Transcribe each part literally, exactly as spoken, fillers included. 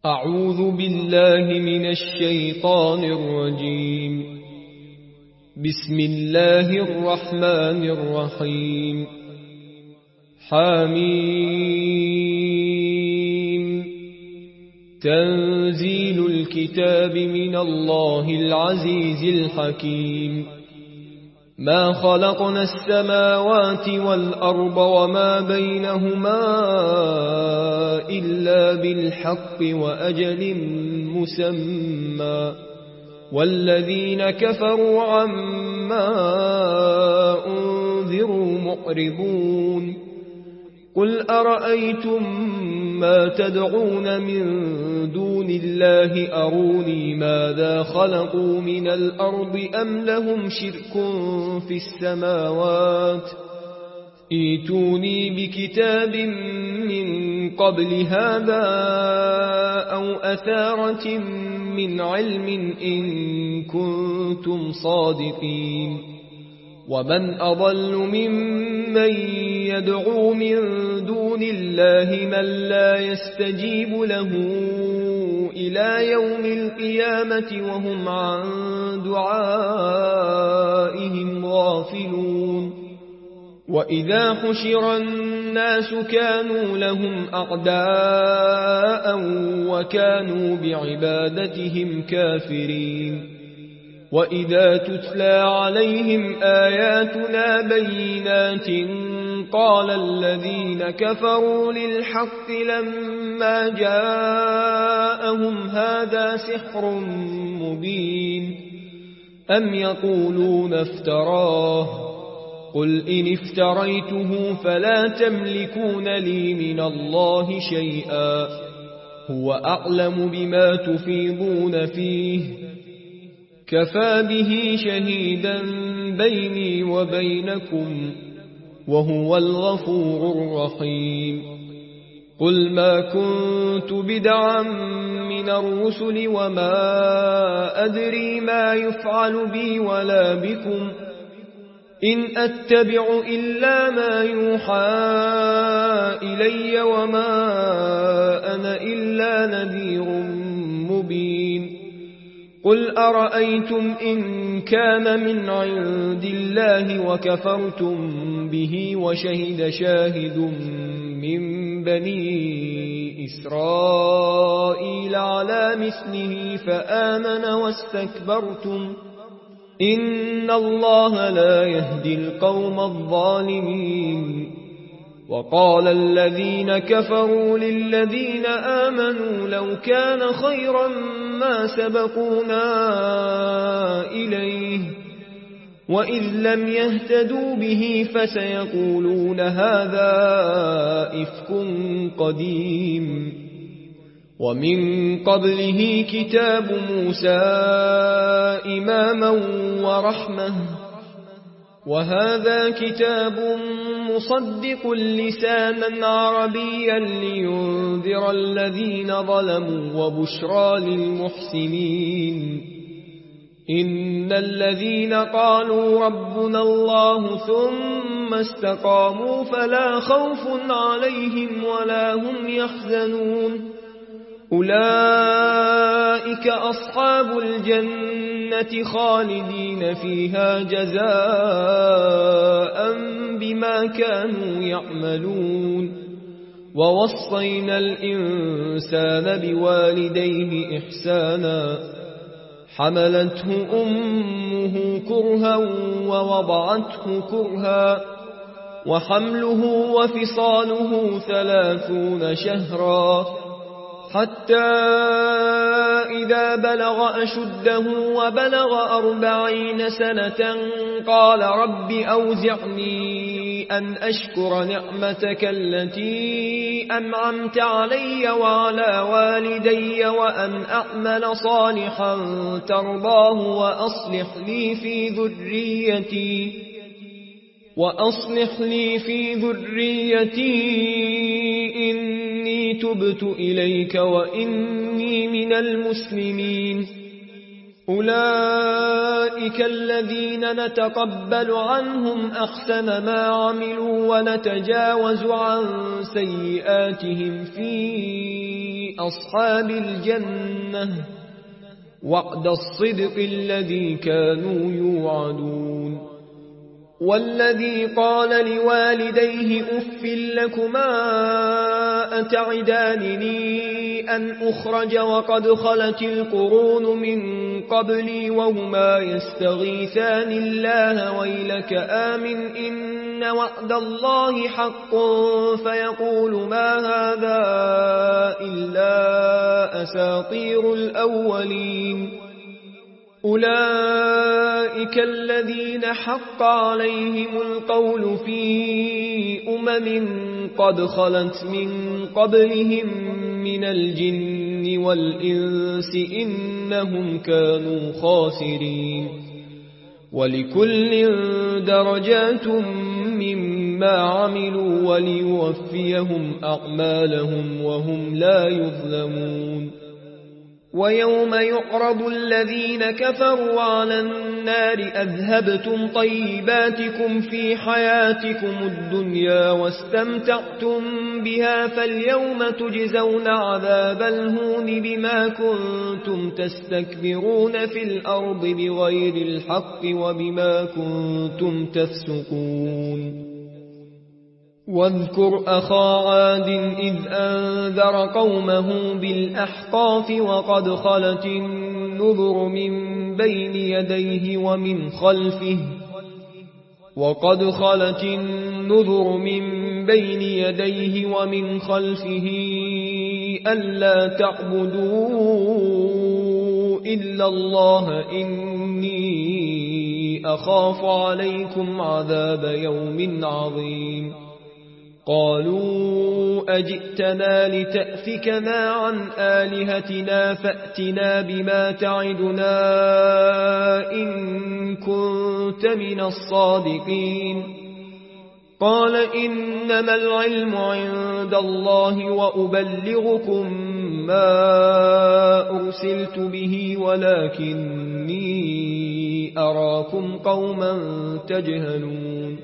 أعوذ بالله من الشيطان الرجيم. بسم الله الرحمن الرحيم. حميم. تنزيل الكتاب من الله العزيز الحكيم. ما خلقنا السماوات والأرض وما بينهما إلا بالحق وأجل مسمى، والذين كفروا عما أنذروا معرضون. قل أرأيتم ما تدعون من دون الله أروني ماذا خلقوا من الأرض أم لهم شرك في السماوات، ائتوني بكتاب من قبل هذا أو أثارة من علم إن كنتم صادقين. ومن أضل ممن يدعو من دون الله من لا يستجيب له إلى يوم القيامة وهم عن دعائهم غافلون. وإذا حشر الناس كانوا لهم أعداء وكانوا بعبادتهم كافرين. وإذا تتلى عليهم آياتنا بينات قال الذين كفروا للحق لما جاءهم هذا سحر مبين أم يقولون افتراه قل إن افتريته فلا تملكون لي من الله شيئا هو أعلم بما تفيضون فيه كفى به شهيدا بيني وبينكم وهو الغفور الرحيم. قل ما كنت بدعا من الرسل وما أدري ما يفعل بي ولا بكم إن أتبع إلا ما يوحى إلي وما أنا إلا نذير مبين. قل أرأيتم إن كان من عند الله وكفرتم به وشهد شاهد من بني إسرائيل على مثله فآمن واستكبرتم إن الله لا يهدي القوم الظالمين. وقال الذين كفروا للذين آمنوا لو كان خيرا ما سبقونا إليه وإذ لم يهتدوا به فسيقولون هذا إفك قديم. ومن قبله كتاب موسى إماما ورحمة وهذا كتاب مصدق لسانا عربيا لينذر الذين ظلموا وبشرى للمحسنين. إن الذين قالوا ربنا الله ثم استقاموا فلا خوف عليهم ولا هم يحزنون أولئك أصحاب الجنة خالدين فيها جزاء بما كانوا يعملون. ووصينا الإنسان بوالديه إحسانا حملته أمه كرها ووضعته كرها وحمله وفصاله ثلاثون شهرا حتى إذا بلغ أشده وبلغ أربعين سنة قال رب أوزعني أن أشكر نعمتك التي أنعمت علي وعلى والدي وأن أعمل صالحا ترضاه وأصلح لي في ذريتي وأصلح لي في ذريتي إني تبت إليك وإني من المسلمين. أولئك الذين نتقبل عنهم أحسن ما عملوا ونتجاوز عن سيئاتهم في أصحاب الجنة وعد الصدق الذي كانوا يوعدون والذي قال لوالديه أف لكما أتعدانني أن أخرج وقد خلت القرون من قبلي وهما يستغيثان الله ويلك آمن إن وعد الله حق فيقول ما هذا إلا أساطير الأولين أولئك الذين حق عليهم القول في أمم قد خلت من قبلهم من الجن والإنس إنهم كانوا خاسرين ولكل درجات مما عملوا وليوفيهم أعمالهم وهم لا يظلمون ويوم يعرض الذين كفروا على النار أذهبتم طيباتكم في حياتكم الدنيا واستمتعتم بها فاليوم تجزون عذاب الهون بما كنتم تستكبرون في الأرض بغير الحق وبما كنتم تفسقون واذكر أخا عاد إذ أنذر قومه بالأحقاف وقد خلت النذر من بين يديه ومن خلفه وقد خلت النذر من بين يديه ومن خلفه ألا تعبدوا إلا الله إني أخاف عليكم عذاب يوم عظيم قالوا أجئتنا لتأفكنا عن آلهتنا فأتنا بما تعدنا إن كنت من الصادقين قال إنما العلم عند الله وأبلغكم ما أرسلت به ولكني أراكم قوما تجهلون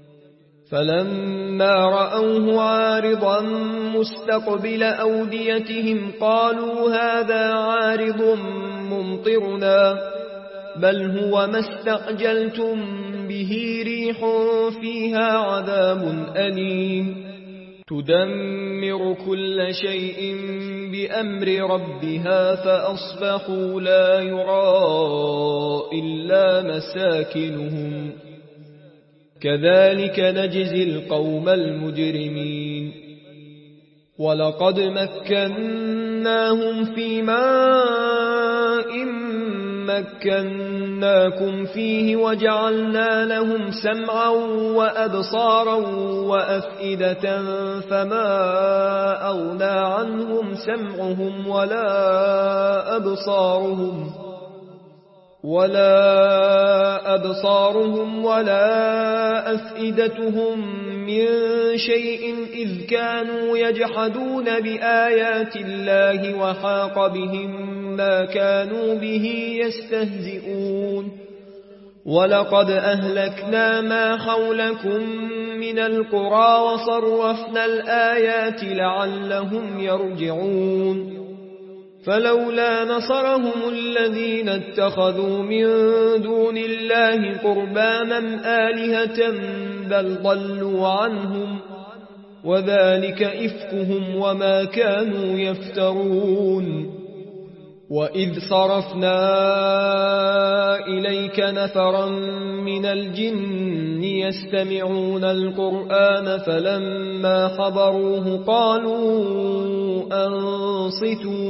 فلما رأوه عارضا مستقبل أوديتهم قالوا هذا عارض ممطرنا بل هو ما استعجلتم به ريح فيها عذاب أليم تدمر كل شيء بأمر ربها فأصبحوا لا يرى إلا مساكنهم كذلك نجزي القوم المجرمين ولقد مكناهم في ماء مكناكم فيه وجعلنا لهم سمعا وأبصارا وأفئدة فما أغنى عنهم سمعهم ولا أبصارهم ولا أبصارهم ولا أفئدتهم من شيء إذ كانوا يجحدون بآيات الله وحاق بهم ما كانوا به يستهزئون ولقد أهلكنا ما حولكم من القرى وصرفنا الآيات لعلهم يرجعون فلولا نصرهم الذين اتخذوا من دون الله قربانا آلهة بل ضلوا عنهم وذلك إفكهم وما كانوا يفترون وإذ صرفنا إليك نفرا من الجن يستمعون القرآن فلما حضروه قالوا أنصتوا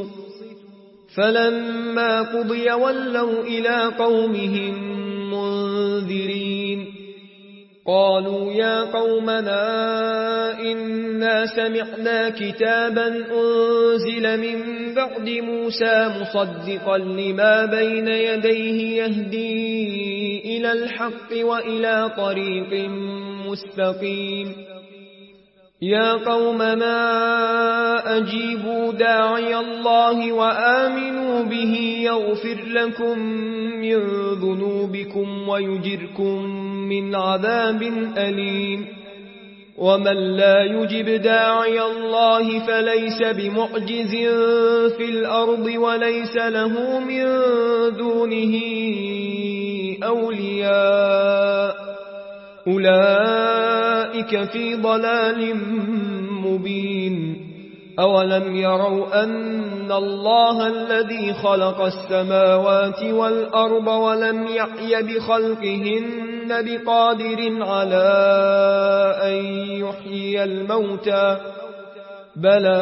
فلما قضي ولوا إلى قومهم منذرين قالوا يا قومنا إنا سمعنا كتابا أنزل من بعد موسى مصدقا لما بين يديه يهدي إلى الحق وإلى طريق مستقيم يا قومنا أجيبوا داعي الله وآمنوا به يغفر لكم من ذنوبكم ويجركم من عذاب أليم ومن لا يجب داعي الله فليس بمعجز في الأرض وليس له من دونه أولياء أولئك في ضلال مبين أولم يروا أن الله الذي خلق السماوات والأرض ولم يعي بخلقهن بقادر على أن يحيي الموتى بلى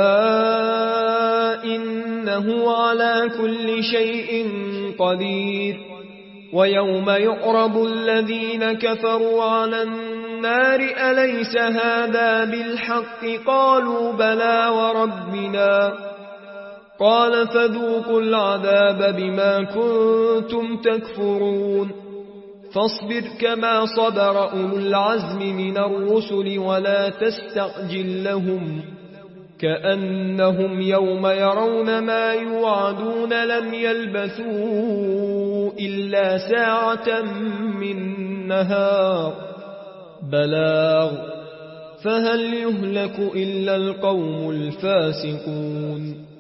إنه على كل شيء قدير ويوم يعرض الذين كفروا على النار أليس هذا بالحق قالوا بلى وربنا قال فذوقوا العذاب بما كنتم تكفرون فاصبر كما صبر أولو العزم من الرسل ولا تستعجل لهم كأنهم يوم يرون ما يوعدون لم يلبثوا إلا ساعة من نهار بلاغ فهل يهلك إلا القوم الفاسقون